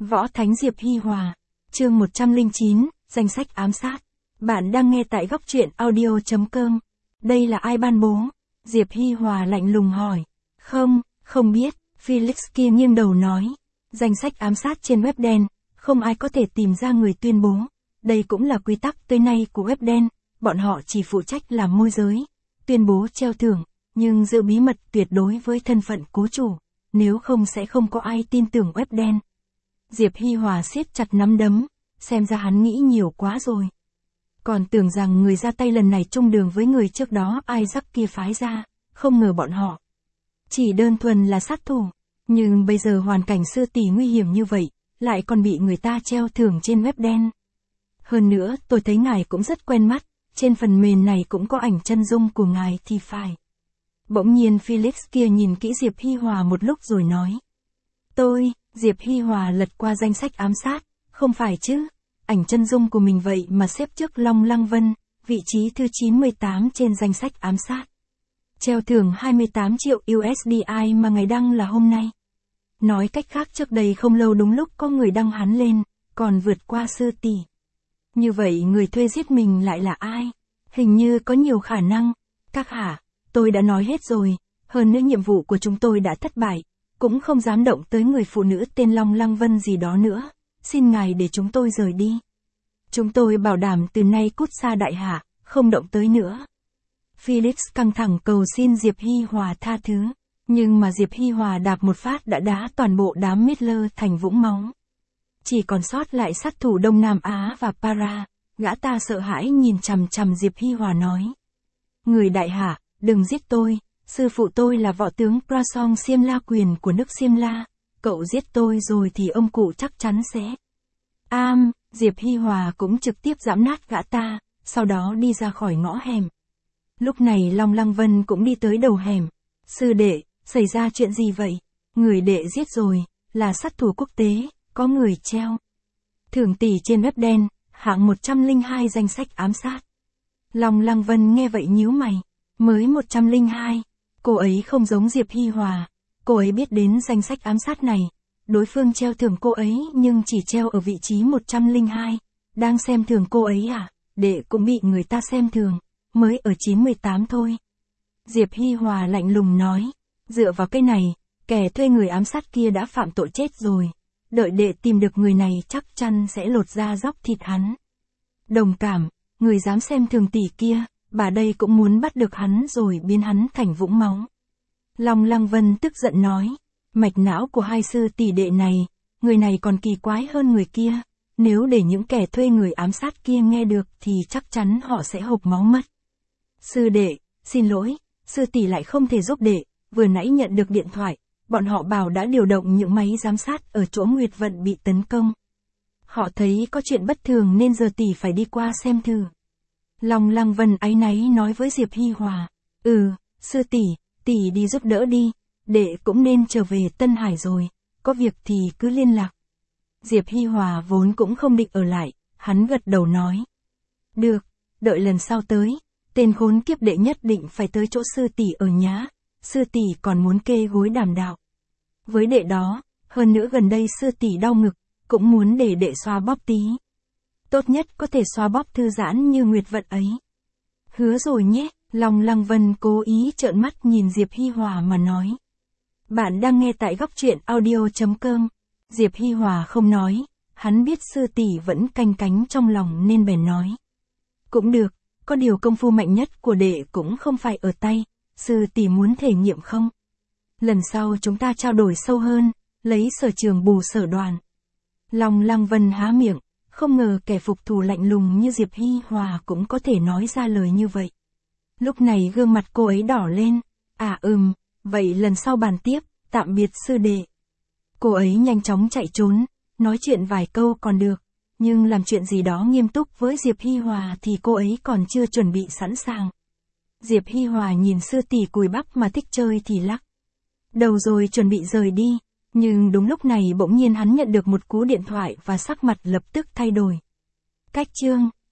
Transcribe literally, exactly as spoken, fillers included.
Võ Thánh Diệp Hi Hòa. Chương một trăm lẻ chín, danh sách ám sát. Bạn đang nghe tại góc truyện audio chấm com. Đây là ai ban bố? Diệp Hi Hòa lạnh lùng hỏi. Không, không biết, Felix kia nghiêng đầu nói. Danh sách ám sát trên web đen, không ai có thể tìm ra người tuyên bố. Đây cũng là quy tắc tới nay của web đen, bọn họ chỉ phụ trách làm môi giới, tuyên bố treo thưởng, nhưng giữ bí mật tuyệt đối với thân phận cố chủ, nếu không sẽ không có ai tin tưởng web đen. Diệp Hi Hòa siết chặt nắm đấm, xem ra hắn nghĩ nhiều quá rồi. Còn tưởng rằng người ra tay lần này chung đường với người trước đó Isaac kia phái ra, không ngờ bọn họ chỉ đơn thuần là sát thủ, nhưng bây giờ hoàn cảnh sư tỷ nguy hiểm như vậy, lại còn bị người ta treo thưởng trên web đen. Hơn nữa, tôi thấy ngài cũng rất quen mắt, trên phần mềm này cũng có ảnh chân dung của ngài thì phải. Bỗng nhiên Felix kia nhìn kỹ Diệp Hi Hòa một lúc rồi nói. Tôi, Diệp Hi Hòa lật qua danh sách ám sát, không phải chứ, ảnh chân dung của mình vậy mà xếp trước Long Lăng Vân, vị trí thứ chín mươi tám trên danh sách ám sát. Treo thưởng hai mươi tám triệu u ét đê i mà ngày đăng là hôm nay. Nói cách khác trước đây không lâu đúng lúc có người đăng hắn lên, còn vượt qua sư tỷ. Như vậy người thuê giết mình lại là ai? Hình như có nhiều khả năng. Các hạ, tôi đã nói hết rồi, hơn nữa nhiệm vụ của chúng tôi đã thất bại, cũng không dám động tới người phụ nữ tên Long Lăng Vân gì đó nữa, xin ngài để chúng tôi rời đi. Chúng tôi bảo đảm từ nay cút xa đại hạ, không động tới nữa. Felix căng thẳng cầu xin Diệp Hi Hòa tha thứ, nhưng mà Diệp Hi Hòa đạp một phát đã đá toàn bộ đám Midler thành vũng máu. Chỉ còn sót lại sát thủ Đông Nam Á và Para, gã ta sợ hãi nhìn chằm chằm Diệp Hi Hòa nói. Người đại hạ, đừng giết tôi, sư phụ tôi là võ tướng Prasong Xiêm La Quyền của nước Xiêm La, cậu giết tôi rồi thì ông cụ chắc chắn sẽ. Am, Diệp Hi Hòa cũng trực tiếp giẫm nát gã ta, sau đó đi ra khỏi ngõ hẻm. Lúc này Long Lăng Vân cũng đi tới đầu hẻm. Sư đệ, xảy ra chuyện gì vậy? Người đệ giết rồi, là sát thủ quốc tế, có người treo thưởng tỷ trên web đen, hạng một trăm lẻ hai danh sách ám sát. Long Lăng Vân nghe vậy nhíu mày, mới một trăm lẻ hai, cô ấy không giống Diệp Hi Hòa, cô ấy biết đến danh sách ám sát này, đối phương treo thưởng cô ấy nhưng chỉ treo ở vị trí một trăm lẻ hai, đang xem thường cô ấy à, đệ cũng bị người ta xem thường, mới ở chín mươi tám thôi. Diệp Hi Hòa lạnh lùng nói, dựa vào cái này, kẻ thuê người ám sát kia đã phạm tội chết rồi. Đợi đệ tìm được người này chắc chắn sẽ lột da róc thịt hắn. Đồng cảm, người dám xem thường tỷ kia, bà đây cũng muốn bắt được hắn rồi biến hắn thành vũng máu. Long Lăng Vân tức giận nói, mạch não của hai sư tỷ đệ này, người này còn kỳ quái hơn người kia, nếu để những kẻ thuê người ám sát kia nghe được thì chắc chắn họ sẽ hộc máu mất. Sư đệ, xin lỗi, sư tỷ lại không thể giúp đệ, vừa nãy nhận được điện thoại. Bọn họ bảo đã điều động những máy giám sát ở chỗ Nguyệt Vận bị tấn công. Họ thấy có chuyện bất thường nên giờ tỷ phải đi qua xem thử. Long Lăng Vân áy náy nói với Diệp Hi Hòa. Ừ, sư tỷ, tỷ đi giúp đỡ đi, đệ cũng nên trở về Tân Hải rồi, có việc thì cứ liên lạc. Diệp Hi Hòa vốn cũng không định ở lại, hắn gật đầu nói. Được, đợi lần sau tới, tên khốn kiếp đệ nhất định phải tới chỗ sư tỷ ở nhá. Sư tỷ còn muốn kê gối đàm đạo với đệ đó, hơn nữa gần đây sư tỷ đau ngực, cũng muốn để đệ xoa bóp tí. Tốt nhất có thể xoa bóp thư giãn như Nguyệt Vận ấy. Hứa rồi nhé, Long Lăng Vân cố ý trợn mắt nhìn Diệp Hi Hòa mà nói. Bạn đang nghe tại góc truyện audio chấm com. Diệp Hi Hòa không nói, hắn biết sư tỷ vẫn canh cánh trong lòng nên bèn nói. Cũng được, có điều công phu mạnh nhất của đệ cũng không phải ở tay. Sư tỷ muốn thể nghiệm không? Lần sau chúng ta trao đổi sâu hơn, lấy sở trường bù sở đoàn. Long Lăng Vân há miệng, không ngờ kẻ phục thù lạnh lùng như Diệp Hi Hòa cũng có thể nói ra lời như vậy. Lúc này gương mặt cô ấy đỏ lên. À ừm, vậy lần sau bàn tiếp, tạm biệt sư đệ. Cô ấy nhanh chóng chạy trốn, nói chuyện vài câu còn được, nhưng làm chuyện gì đó nghiêm túc với Diệp Hi Hòa thì cô ấy còn chưa chuẩn bị sẵn sàng. Diệp Hi Hòa nhìn sư tỷ cùi bắp mà thích chơi thì lắc đầu rồi chuẩn bị rời đi, nhưng đúng lúc này bỗng nhiên hắn nhận được một cú điện thoại và sắc mặt lập tức thay đổi. Cách chương